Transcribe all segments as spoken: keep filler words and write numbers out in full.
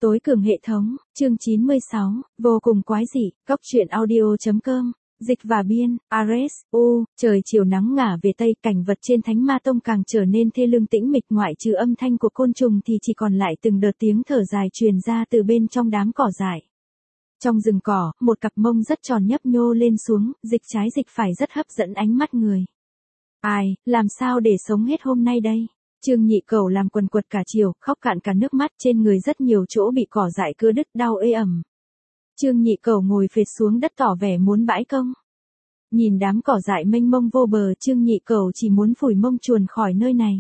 Tối cường hệ thống, chương chín mươi sáu, vô cùng quái dị, góc truyện audio.com, dịch và biên, Ares, U, trời chiều nắng ngả về Tây, cảnh vật trên Thánh Ma Tông càng trở nên thê lương tĩnh mịch, ngoại trừ âm thanh của côn trùng thì chỉ còn lại từng đợt tiếng thở dài truyền ra từ bên trong đám cỏ dại. Trong rừng cỏ, một cặp mông rất tròn nhấp nhô lên xuống, dịch trái dịch phải rất hấp dẫn ánh mắt người. Ai, làm sao để sống hết hôm nay đây? Trương Nhị Cẩu làm quần quật cả chiều, khóc cạn cả nước mắt, trên người rất nhiều chỗ bị cỏ dại cưa đứt, đau ê ẩm. Trương Nhị Cẩu ngồi phệt xuống đất tỏ vẻ muốn bãi công. Nhìn đám cỏ dại mênh mông vô bờ, Trương Nhị Cẩu chỉ muốn phủi mông chuồn khỏi nơi này.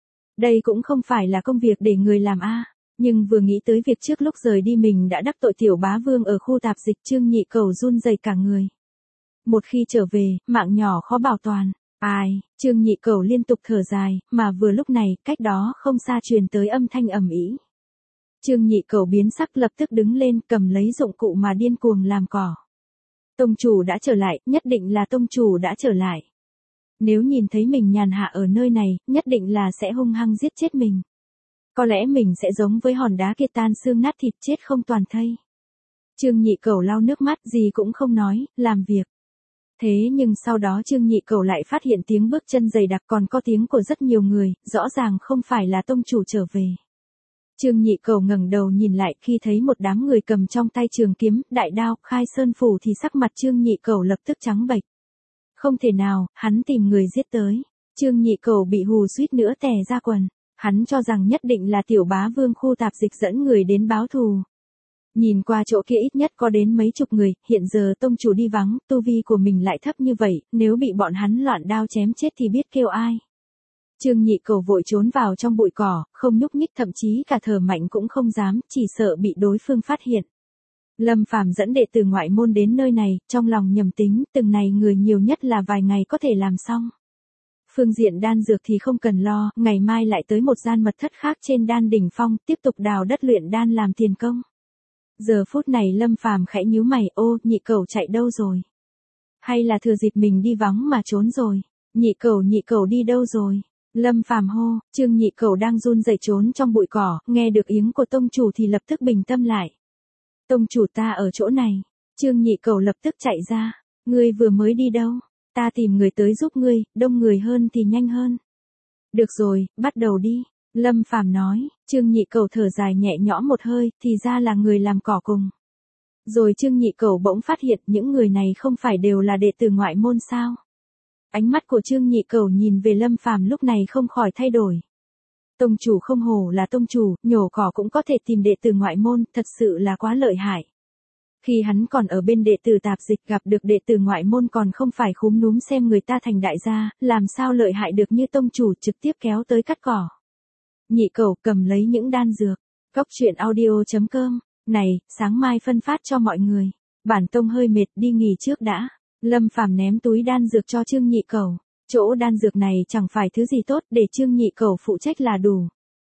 Đây cũng không phải là công việc để người làm a, nhưng vừa nghĩ tới việc trước lúc rời đi mình đã đắc tội tiểu bá vương ở khu tạp dịch, Trương Nhị Cẩu run rẩy cả người. Một khi trở về, mạng nhỏ khó bảo toàn. Ai, Trương Nhị Cẩu liên tục thở dài, mà vừa lúc này, cách đó không xa truyền tới âm thanh ầm ĩ. Trương Nhị Cẩu biến sắc, lập tức đứng lên, cầm lấy dụng cụ mà điên cuồng làm cỏ. Tông chủ đã trở lại, nhất định là tông chủ đã trở lại. Nếu nhìn thấy mình nhàn hạ ở nơi này, nhất định là sẽ hung hăng giết chết mình. Có lẽ mình sẽ giống với hòn đá kia, tan xương nát thịt, chết không toàn thây. Trương Nhị Cẩu lau nước mắt, gì cũng không nói, làm việc. Thế nhưng sau đó Trương Nhị Cẩu lại phát hiện tiếng bước chân dày đặc, còn có tiếng của rất nhiều người, rõ ràng không phải là tông chủ trở về. Trương Nhị Cẩu ngẩng đầu nhìn lại, khi thấy một đám người cầm trong tay trường kiếm, đại đao, khai sơn phủ thì sắc mặt Trương Nhị Cẩu lập tức trắng bệch. Không thể nào, hắn tìm người giết tới. Trương Nhị Cẩu bị hù suýt nữa tè ra quần. Hắn cho rằng nhất định là tiểu bá vương khu tạp dịch dẫn người đến báo thù. Nhìn qua chỗ kia ít nhất có đến mấy chục người, hiện giờ tông chủ đi vắng, tu vi của mình lại thấp như vậy, nếu bị bọn hắn loạn đao chém chết thì biết kêu ai. Trương Nhị Cẩu vội trốn vào trong bụi cỏ, không nhúc nhích, thậm chí cả thở mạnh cũng không dám, chỉ sợ bị đối phương phát hiện. Lâm Phàm dẫn đệ tử ngoại môn đến nơi này, trong lòng nhầm tính, từng này người nhiều nhất là vài ngày có thể làm xong. Phương diện đan dược thì không cần lo, ngày mai lại tới một gian mật thất khác trên đan đỉnh phong, tiếp tục đào đất luyện đan làm tiền công. Giờ phút này Lâm Phàm khẽ nhíu mày, ô, Nhị Cẩu chạy đâu rồi? Hay là thừa dịp mình đi vắng mà trốn rồi? Nhị Cẩu, Nhị Cẩu đi đâu rồi? Lâm Phàm hô. Trương Nhị Cẩu đang run rẩy trốn trong bụi cỏ, nghe được tiếng của tông chủ thì lập tức bình tâm lại. Tông chủ, ta ở chỗ này. Trương Nhị Cẩu lập tức chạy ra. Ngươi vừa mới đi đâu? Ta tìm người tới giúp ngươi, đông người hơn thì nhanh hơn. Được rồi, bắt đầu đi. Lâm Phàm nói. Trương Nhị Cẩu thở dài nhẹ nhõm một hơi, thì ra là người làm cỏ cùng. Rồi Trương Nhị Cẩu bỗng phát hiện những người này không phải đều là đệ tử ngoại môn sao? Ánh mắt của Trương Nhị Cẩu nhìn về Lâm Phàm lúc này không khỏi thay đổi. Tông chủ không hổ là tông chủ, nhổ cỏ cũng có thể tìm đệ tử ngoại môn, thật sự là quá lợi hại. Khi hắn còn ở bên đệ tử tạp dịch gặp được đệ tử ngoại môn còn không phải khúm núm xem người ta thành đại gia, làm sao lợi hại được như tông chủ trực tiếp kéo tới cắt cỏ. Nhị Cẩu cầm lấy những đan dược. Góc truyện audio.com, này, sáng mai phân phát cho mọi người. Bản tông hơi mệt, đi nghỉ trước đã. Lâm Phàm ném túi đan dược cho Trương Nhị Cẩu. Chỗ đan dược này chẳng phải thứ gì tốt, để Trương Nhị Cẩu phụ trách là đủ.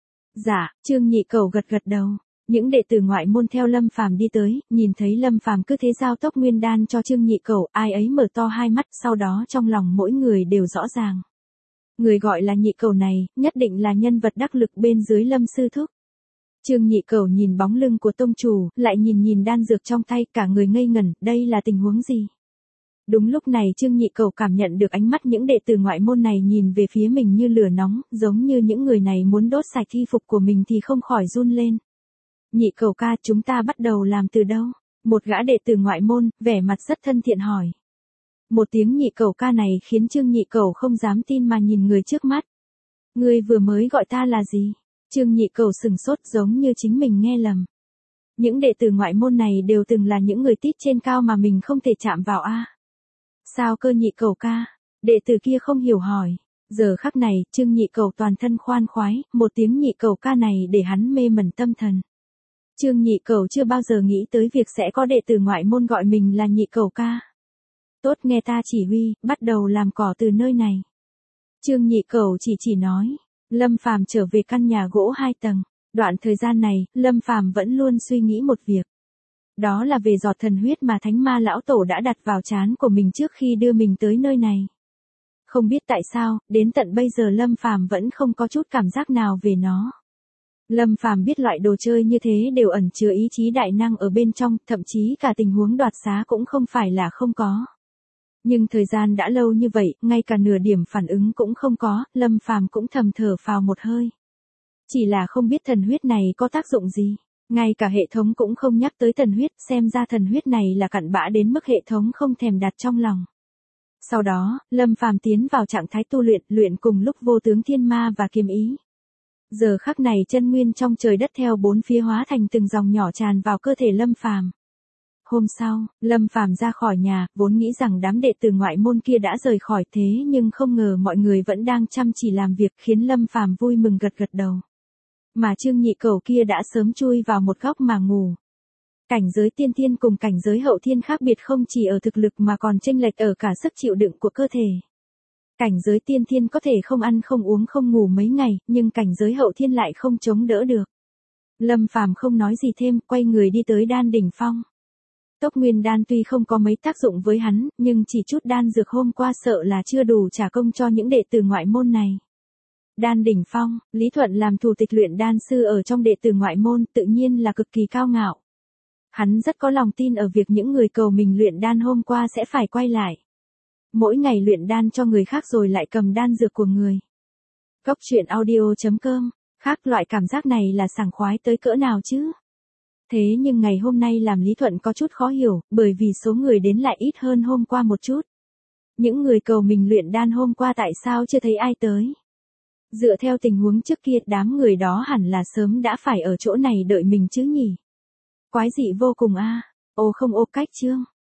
Dạ, Trương Nhị Cẩu gật gật đầu. Những đệ tử ngoại môn theo Lâm Phàm đi tới, nhìn thấy Lâm Phàm cứ thế giao tốc nguyên đan cho Trương Nhị Cẩu, ai ấy mở to hai mắt, sau đó trong lòng mỗi người đều rõ ràng. Người gọi là Nhị Cẩu này, nhất định là nhân vật đắc lực bên dưới Lâm sư thúc. Trương Nhị Cẩu nhìn bóng lưng của tông chủ, lại nhìn nhìn đan dược trong tay, cả người ngây ngẩn, đây là tình huống gì? Đúng lúc này Trương Nhị Cẩu cảm nhận được ánh mắt những đệ tử ngoại môn này nhìn về phía mình như lửa nóng, giống như những người này muốn đốt sạch y phục của mình thì không khỏi run lên. Nhị Cẩu ca, chúng ta bắt đầu làm từ đâu? Một gã đệ tử ngoại môn, vẻ mặt rất thân thiện hỏi. Một tiếng Nhị Cẩu ca này khiến Trương Nhị Cẩu không dám tin mà nhìn người trước mắt. Ngươi vừa mới gọi ta là gì? Trương Nhị Cẩu sừng sốt giống như chính mình nghe lầm. Những đệ tử ngoại môn này đều từng là những người tít trên cao mà mình không thể chạm vào a. À? Sao cơ Nhị Cẩu ca? Đệ tử kia không hiểu hỏi. Giờ khắc này, Trương Nhị Cẩu toàn thân khoan khoái, một tiếng Nhị Cẩu ca này để hắn mê mẩn tâm thần. Trương Nhị Cẩu chưa bao giờ nghĩ tới việc sẽ có đệ tử ngoại môn gọi mình là Nhị Cẩu ca. Tốt, nghe ta chỉ huy, bắt đầu làm cỏ từ nơi này. Trương Nhị Cẩu chỉ chỉ nói. Lâm Phàm trở về căn nhà gỗ hai tầng. Đoạn thời gian này, Lâm Phàm vẫn luôn suy nghĩ một việc. Đó là về giọt thần huyết mà Thánh Ma lão tổ đã đặt vào trán của mình trước khi đưa mình tới nơi này. Không biết tại sao, đến tận bây giờ Lâm Phàm vẫn không có chút cảm giác nào về nó. Lâm Phàm biết loại đồ chơi như thế đều ẩn chứa ý chí đại năng ở bên trong, thậm chí cả tình huống đoạt xá cũng không phải là không có. Nhưng thời gian đã lâu như vậy, ngay cả nửa điểm phản ứng cũng không có, Lâm Phàm cũng thầm thở phào một hơi. Chỉ là không biết thần huyết này có tác dụng gì. Ngay cả hệ thống cũng không nhắc tới thần huyết, xem ra thần huyết này là cặn bã đến mức hệ thống không thèm đặt trong lòng. Sau đó, Lâm Phàm tiến vào trạng thái tu luyện, luyện cùng lúc vô tướng thiên ma và kiếm ý. Giờ khắc này chân nguyên trong trời đất theo bốn phía hóa thành từng dòng nhỏ tràn vào cơ thể Lâm Phàm. Hôm sau, Lâm Phàm ra khỏi nhà, vốn nghĩ rằng đám đệ tử ngoại môn kia đã rời khỏi thế nhưng không ngờ mọi người vẫn đang chăm chỉ làm việc khiến Lâm Phàm vui mừng gật gật đầu. Mà Trương Nhị Cẩu kia đã sớm chui vào một góc mà ngủ. Cảnh giới tiên thiên cùng cảnh giới hậu thiên khác biệt không chỉ ở thực lực mà còn chênh lệch ở cả sức chịu đựng của cơ thể. Cảnh giới tiên thiên có thể không ăn không uống không ngủ mấy ngày, nhưng cảnh giới hậu thiên lại không chống đỡ được. Lâm Phàm không nói gì thêm, quay người đi tới Đan đỉnh phong. Tốc nguyên đan tuy không có mấy tác dụng với hắn, nhưng chỉ chút đan dược hôm qua sợ là chưa đủ trả công cho những đệ tử ngoại môn này. Đan đỉnh phong, Lý Thuận làm thủ tịch luyện đan sư ở trong đệ tử ngoại môn tự nhiên là cực kỳ cao ngạo. Hắn rất có lòng tin ở việc những người cầu mình luyện đan hôm qua sẽ phải quay lại. Mỗi ngày luyện đan cho người khác rồi lại cầm đan dược của người. Cốc truyện audio chấm com, khác loại cảm giác này là sảng khoái tới cỡ nào chứ? Thế nhưng ngày hôm nay làm Lý Thuận có chút khó hiểu, bởi vì số người đến lại ít hơn hôm qua một chút. Những người cầu mình luyện đan hôm qua tại sao chưa thấy ai tới? Dựa theo tình huống trước kia, đám người đó hẳn là sớm đã phải ở chỗ này đợi mình chứ nhỉ? Quái dị vô cùng a. Ô không ô cách chương.